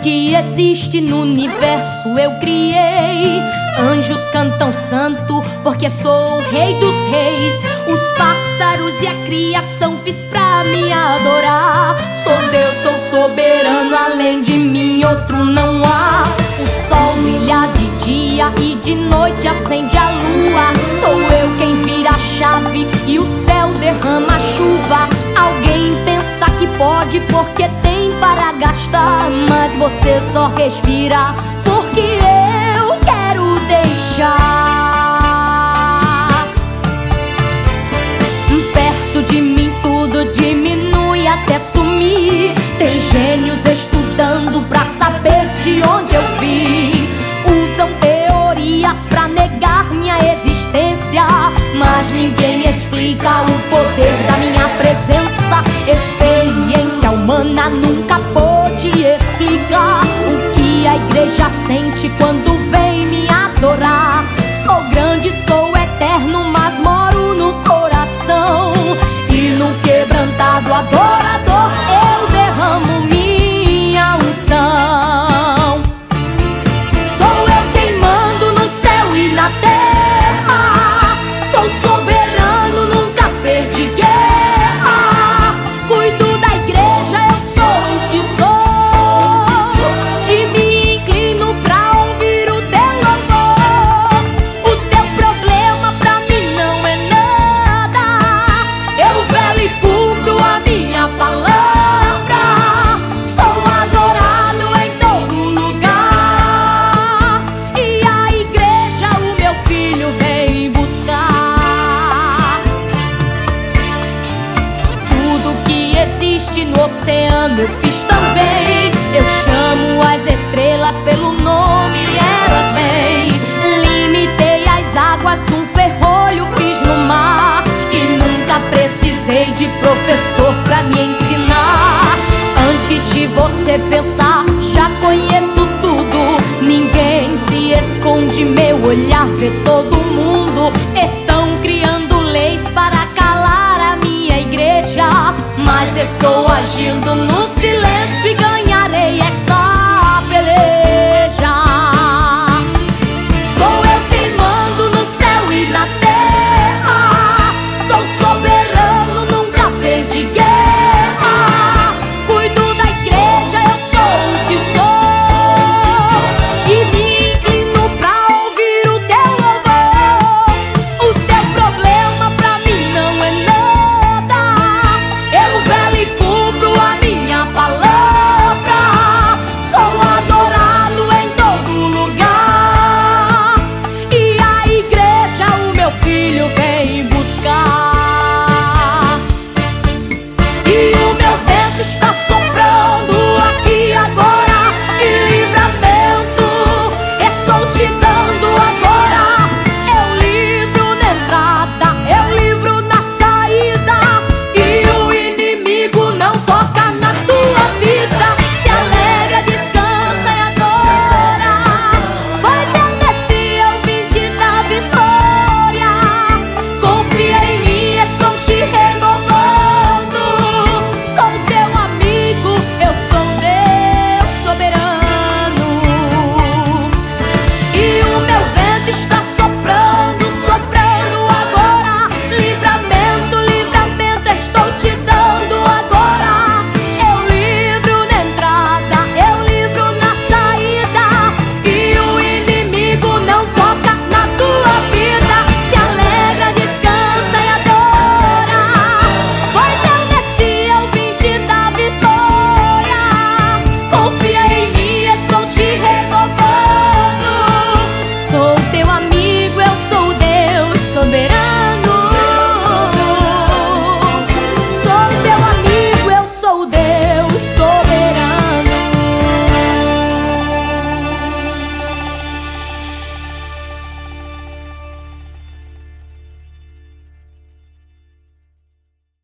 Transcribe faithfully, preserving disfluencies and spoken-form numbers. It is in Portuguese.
que existe no universo eu criei. Anjos cantam santo porque sou o rei dos reis. Os pássaros e a criação fiz pra me adorar. Sou Deus, sou soberano, além de mim outro não há. O sol brilha de dia e de noite acende a lua. Sou eu quem vira a chave e o céu derrama a chuva. Alguém pensa que pode porque tem para gastar, mas você só respira porque eu quero deixar. Perto de mim tudo diminui até sumir. Tem gênios estudando pra saber de onde eu vim. Usam teorias pra negar minha existência, mas ninguém explica o poder da minha presença. Experiência humana nunca pôde explicar o que a igreja sente quando vem me adorar. Sou grande, sou eterno, mas moro no coração. E no quebrantado adorador eu derramo minha unção. Sou eu quem mando no céu e na terra. Sou soberano, nunca perdi guerra. Cuido da igreja, eu sou o que sou. E me inclino pra ouvir o teu louvor. O teu problema pra mim não é nada. Eu velo e cumpro a minha palavra. Sou adorado em todo lugar. E a igreja o meu filho vem buscar. Tudo que existe no oceano eu fiz também. Eu chamo as estrelas pelo nome e elas vêm. Limitei as águas, um ferrolho fiz no mar. E nunca precisei de professor pra me ensinar. Antes de você pensar, já conheço tudo. Ninguém se esconde, meu olhar vê todo mundo. Estão criando leis para calar a minha igreja, mas estou agindo no silêncio e ganharei essa